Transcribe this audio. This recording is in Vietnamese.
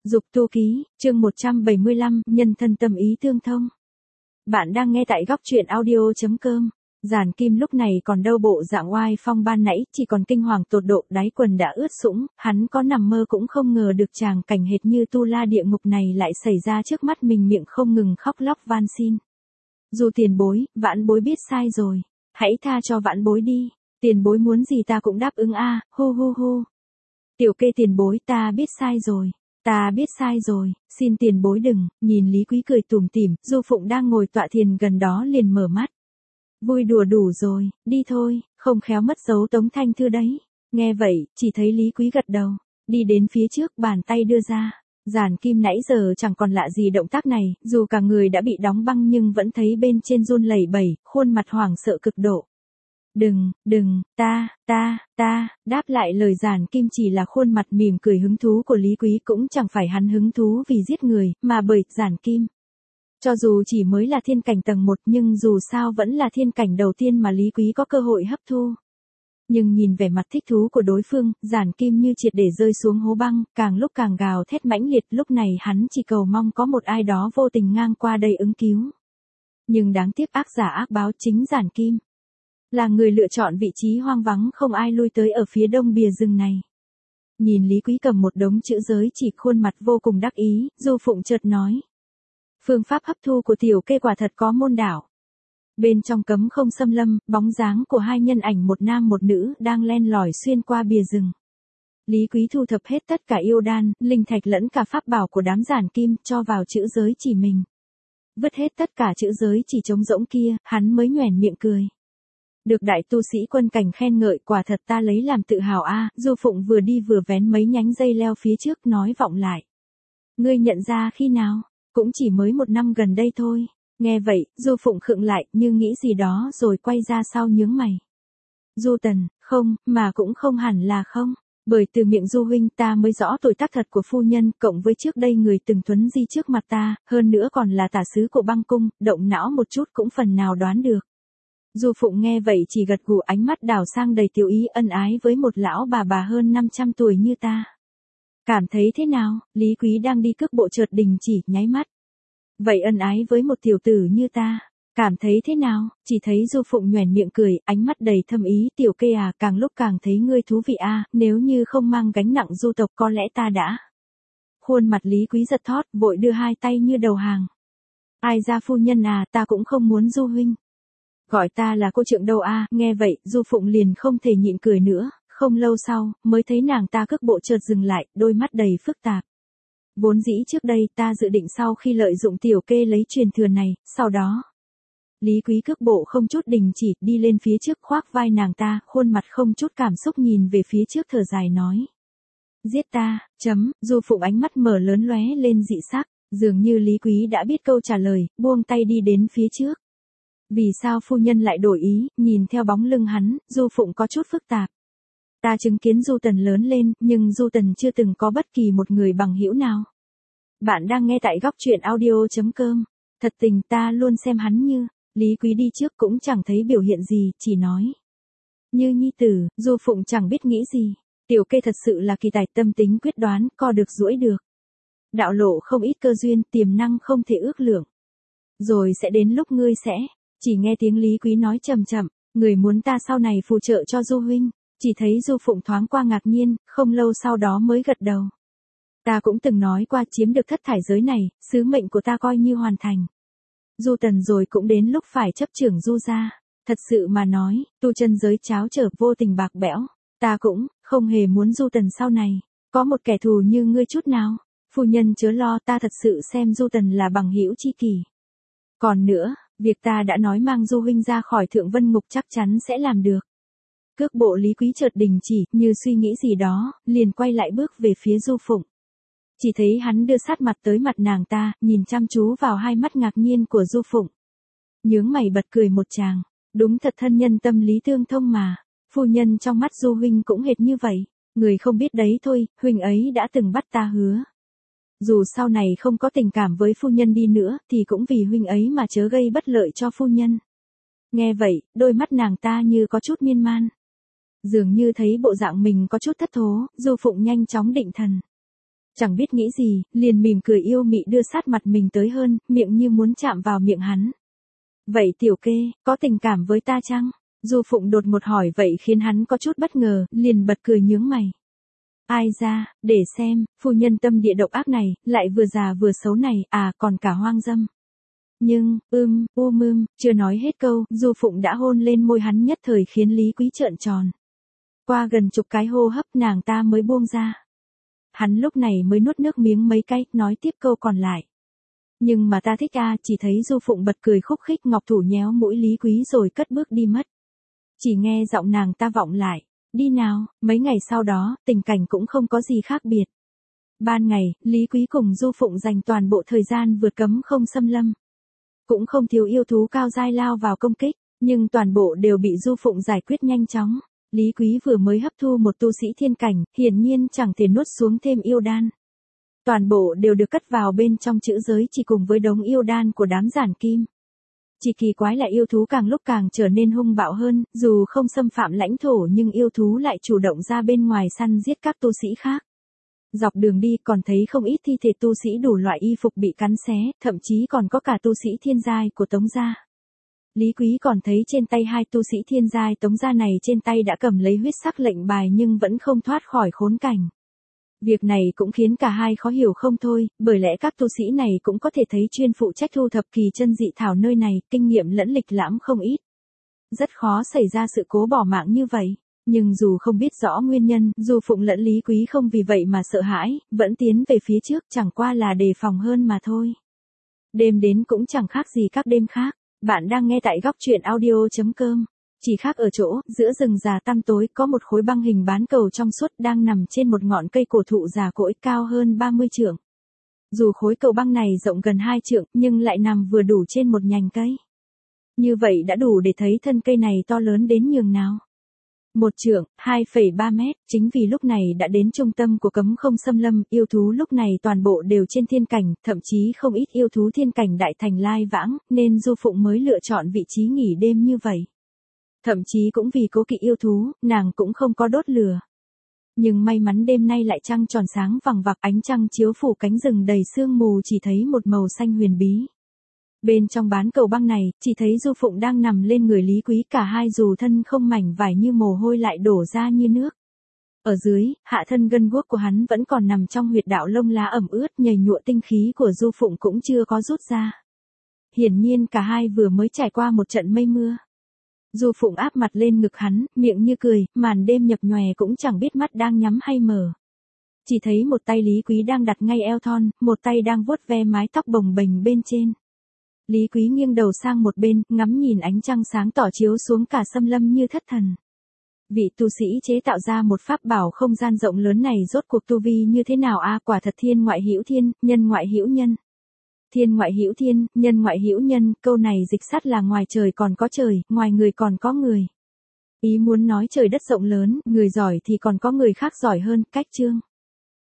Dục tu ký, chương 175, nhân thân tâm ý tương thông. Bạn đang nghe tại góc truyện audio.com. Giản Kim lúc này còn đâu bộ dạng oai phong ban nãy, chỉ còn kinh hoàng tột độ, đáy quần đã ướt sũng, hắn có nằm mơ cũng không ngờ được tràng cảnh hệt như tu la địa ngục này lại xảy ra trước mắt mình, miệng không ngừng khóc lóc van xin. Dù tiền bối, vãn bối biết sai rồi, hãy tha cho vãn bối đi, tiền bối muốn gì ta cũng đáp ứng a, hu hu hu. Tiểu kê tiền bối, ta biết sai rồi. Ta biết sai rồi, xin tiền bối đừng. Nhìn Lý Quý cười tủm tỉm, Du Phụng đang ngồi tọa thiền gần đó liền mở mắt. Vui đùa đủ rồi, đi thôi, không khéo mất dấu Tống Thanh Thư đấy. Nghe vậy, chỉ thấy Lý Quý gật đầu, đi đến phía trước, bàn tay đưa ra. Giản Kim nãy giờ chẳng còn lạ gì động tác này, dù cả người đã bị đóng băng nhưng vẫn thấy bên trên run lẩy bẩy, khuôn mặt hoảng sợ cực độ. Đừng, ta, đáp lại lời Giản Kim chỉ là khuôn mặt mỉm cười hứng thú của Lý Quý, cũng chẳng phải hắn hứng thú vì giết người, mà bởi Giản Kim. Cho dù chỉ mới là thiên cảnh tầng 1 nhưng dù sao vẫn là thiên cảnh đầu tiên mà Lý Quý có cơ hội hấp thu. Nhưng nhìn vẻ mặt thích thú của đối phương, Giản Kim như triệt để rơi xuống hố băng, càng lúc càng gào thét mãnh liệt, lúc này hắn chỉ cầu mong có một ai đó vô tình ngang qua đây ứng cứu. Nhưng đáng tiếc ác giả ác báo, chính Giản Kim là người lựa chọn vị trí hoang vắng không ai lui tới ở phía đông bìa rừng này. Nhìn Lý Quý cầm một đống chữ giới chỉ, khuôn mặt vô cùng đắc ý, Du Phụng chợt nói. Phương pháp hấp thu của tiểu kê quả thật có môn đạo. Bên trong cấm không xâm lâm, bóng dáng của hai nhân ảnh một nam một nữ đang len lỏi xuyên qua bìa rừng. Lý Quý thu thập hết tất cả yêu đan, linh thạch lẫn cả pháp bảo của đám Giản Kim cho vào chữ giới chỉ mình. Vứt hết tất cả chữ giới chỉ trống rỗng kia, hắn mới nhoẻn miệng cười. Được đại tu sĩ quân cảnh khen ngợi, quả thật ta lấy làm tự hào a. Du Phụng vừa đi vừa vén mấy nhánh dây leo phía trước nói vọng lại. Ngươi nhận ra khi nào? Cũng chỉ mới 1 năm gần đây thôi. Nghe vậy, Du Phụng khựng lại như nghĩ gì đó rồi quay ra sau nhướng mày. Du Tần, không, mà cũng không hẳn là không. Bởi từ miệng Du huynh ta mới rõ tuổi tác thật của phu nhân, cộng với trước đây người từng tuấn di trước mặt ta, hơn nữa còn là tả sứ của băng cung, động não một chút cũng phần nào đoán được. Du Phụng nghe vậy chỉ gật gù, ánh mắt đảo sang đầy tiểu ý, ân ái với một lão bà hơn 500 tuổi như ta. Cảm thấy thế nào? Lý Quý đang đi cước bộ chợt đình chỉ, nháy mắt. Vậy ân ái với một tiểu tử như ta, cảm thấy thế nào? Chỉ thấy Du Phụng nhoẻn miệng cười, ánh mắt đầy thâm ý, tiểu kê à, càng lúc càng thấy ngươi thú vị a, nếu như không mang gánh nặng du tộc có lẽ ta đã. Khuôn mặt Lý Quý giật thót, vội đưa hai tay như đầu hàng. Ai ra phu nhân à, ta cũng không muốn Du huynh. Gọi ta là cô trượng đâu a. Nghe vậy, Du Phụng liền không thể nhịn cười nữa, không lâu sau, mới thấy nàng ta cước bộ chợt dừng lại, đôi mắt đầy phức tạp. Vốn dĩ trước đây ta dự định sau khi lợi dụng tiểu kê lấy truyền thừa này, sau đó. Lý Quý cước bộ không chút đình chỉ, đi lên phía trước khoác vai nàng ta, khuôn mặt không chút cảm xúc nhìn về phía trước thở dài nói. Giết ta, Du Phụng ánh mắt mở lớn lóe lên dị sắc, dường như Lý Quý đã biết câu trả lời, buông tay đi đến phía trước. Vì sao phu nhân lại đổi ý? Nhìn theo bóng lưng hắn, Du Phụng có chút phức tạp. Ta chứng kiến Du Tần lớn lên, nhưng Du Tần chưa từng có bất kỳ một người bằng hữu nào. Bạn đang nghe tại góc truyện audio.com. Thật tình ta luôn xem hắn như. Lý Quý đi trước cũng chẳng thấy biểu hiện gì, chỉ nói. Như nhi tử. Du Phụng chẳng biết nghĩ gì. Tiểu kê thật sự là kỳ tài, tâm tính quyết đoán, co được duỗi được. Đạo lộ không ít cơ duyên, tiềm năng không thể ước lượng. Rồi sẽ đến lúc ngươi sẽ. Chỉ nghe tiếng Lý Quý nói chậm chậm, người muốn ta sau này phù trợ cho Du huynh. Chỉ thấy Du Phụng thoáng qua ngạc nhiên, không lâu sau đó mới gật đầu. Ta cũng từng nói qua, chiếm được thất thải giới này, sứ mệnh của ta coi như hoàn thành. Du Tần rồi cũng đến lúc phải chấp trưởng Du gia. Thật sự mà nói, tu chân giới cháo trở vô tình bạc bẽo. Ta cũng không hề muốn Du Tần sau này có một kẻ thù như ngươi chút nào. Phu nhân chớ lo, ta thật sự xem Du Tần là bằng hữu tri kỷ. Còn nữa, việc ta đã nói mang Du huynh ra khỏi Thượng Vân Ngục chắc chắn sẽ làm được. Cước bộ Lý Quý chợt đình chỉ, như suy nghĩ gì đó, liền quay lại bước về phía Du Phụng. Chỉ thấy hắn đưa sát mặt tới mặt nàng ta, nhìn chăm chú vào hai mắt ngạc nhiên của Du Phụng. Nhướng mày bật cười một tràng, đúng thật thân nhân tâm lý tương thông mà, phu nhân trong mắt Du huynh cũng hệt như vậy, người không biết đấy thôi, huynh ấy đã từng bắt ta hứa. Dù sau này không có tình cảm với phu nhân đi nữa, thì cũng vì huynh ấy mà chớ gây bất lợi cho phu nhân. Nghe vậy, đôi mắt nàng ta như có chút miên man. Dường như thấy bộ dạng mình có chút thất thố, Du Phụng nhanh chóng định thần. Chẳng biết nghĩ gì, liền mỉm cười yêu mị đưa sát mặt mình tới hơn, miệng như muốn chạm vào miệng hắn. Vậy tiểu kê, có tình cảm với ta chăng? Du Phụng đột ngột hỏi vậy khiến hắn có chút bất ngờ, liền bật cười nhướng mày. Ai ra, để xem, phu nhân tâm địa độc ác này, lại vừa già vừa xấu này, còn cả hoang dâm. Nhưng, chưa nói hết câu, Du Phụng đã hôn lên môi hắn nhất thời khiến Lý Quý trợn tròn. Qua gần chục cái hô hấp nàng ta mới buông ra. Hắn lúc này mới nuốt nước miếng mấy cái, nói tiếp câu còn lại. Nhưng mà ta thích chỉ thấy Du Phụng bật cười khúc khích, ngọc thủ nhéo mũi Lý Quý rồi cất bước đi mất. Chỉ nghe giọng nàng ta vọng lại. Đi nào, mấy ngày sau đó, tình cảnh cũng không có gì khác biệt. Ban ngày, Lý Quý cùng Du Phụng dành toàn bộ thời gian vượt cấm không xâm lâm. Cũng không thiếu yêu thú cao giai lao vào công kích, nhưng toàn bộ đều bị Du Phụng giải quyết nhanh chóng. Lý Quý vừa mới hấp thu một tu sĩ thiên cảnh, hiển nhiên chẳng thể nuốt xuống thêm yêu đan. Toàn bộ đều được cất vào bên trong chữ giới chỉ cùng với đống yêu đan của đám giản kim. Chỉ kỳ quái là yêu thú càng lúc càng trở nên hung bạo hơn, dù không xâm phạm lãnh thổ nhưng yêu thú lại chủ động ra bên ngoài săn giết các tu sĩ khác. Dọc đường đi còn thấy không ít thi thể tu sĩ đủ loại y phục bị cắn xé, thậm chí còn có cả tu sĩ thiên giai của Tống gia. Lý Quý còn thấy trên tay hai tu sĩ thiên giai Tống gia này trên tay đã cầm lấy huyết sắc lệnh bài nhưng vẫn không thoát khỏi khốn cảnh. Việc này cũng khiến cả hai khó hiểu không thôi, bởi lẽ các tu sĩ này cũng có thể thấy chuyên phụ trách thu thập kỳ chân dị thảo nơi này, kinh nghiệm lẫn lịch lãm không ít. Rất khó xảy ra sự cố bỏ mạng như vậy. Nhưng dù không biết rõ nguyên nhân, Du Phụng lẫn Lý Quý không vì vậy mà sợ hãi, vẫn tiến về phía trước, chẳng qua là đề phòng hơn mà thôi. Đêm đến cũng chẳng khác gì các đêm khác. Bạn đang nghe tại góc truyện audio.com. Chỉ khác ở chỗ, giữa rừng già tăm tối có một khối băng hình bán cầu trong suốt đang nằm trên một ngọn cây cổ thụ già cỗi cao hơn 30 trượng. Dù khối cầu băng này rộng gần 2 trượng, nhưng lại nằm vừa đủ trên một nhành cây. Như vậy đã đủ để thấy thân cây này to lớn đến nhường nào. 1 trượng, 2,3 mét, chính vì lúc này đã đến trung tâm của cấm không xâm lâm, yêu thú lúc này toàn bộ đều trên thiên cảnh, thậm chí không ít yêu thú thiên cảnh đại thành lai vãng, nên Du Phụng mới lựa chọn vị trí nghỉ đêm như vậy. Thậm chí cũng vì cố kỵ yêu thú, nàng cũng không có đốt lửa. Nhưng may mắn đêm nay lại trăng tròn sáng vằng vặc, ánh trăng chiếu phủ cánh rừng đầy sương mù chỉ thấy một màu xanh huyền bí. Bên trong bán cầu băng này, chỉ thấy Du Phụng đang nằm lên người Lý Quý, cả hai dù thân không mảnh vải như mồ hôi lại đổ ra như nước. Ở dưới, hạ thân gân guốc của hắn vẫn còn nằm trong huyệt đạo lông lá ẩm ướt, nhầy nhụa tinh khí của Du Phụng cũng chưa có rút ra. Hiển nhiên cả hai vừa mới trải qua một trận mây mưa. Du Phụng áp mặt lên ngực hắn, miệng như cười, màn đêm nhập nhòe cũng chẳng biết mắt đang nhắm hay mở. Chỉ thấy một tay Lý Quý đang đặt ngay eo thon, một tay đang vuốt ve mái tóc bồng bềnh bên trên. Lý Quý nghiêng đầu sang một bên, ngắm nhìn ánh trăng sáng tỏ chiếu xuống cả xâm lâm như thất thần. Vị tu sĩ chế tạo ra một pháp bảo không gian rộng lớn này rốt cuộc tu vi như thế nào quả thật thiên ngoại hữu thiên, nhân ngoại hữu nhân. Thiên ngoại hữu thiên, nhân ngoại hữu nhân, câu này dịch sát là ngoài trời còn có trời, ngoài người còn có người. Ý muốn nói trời đất rộng lớn, người giỏi thì còn có người khác giỏi hơn, cách chương.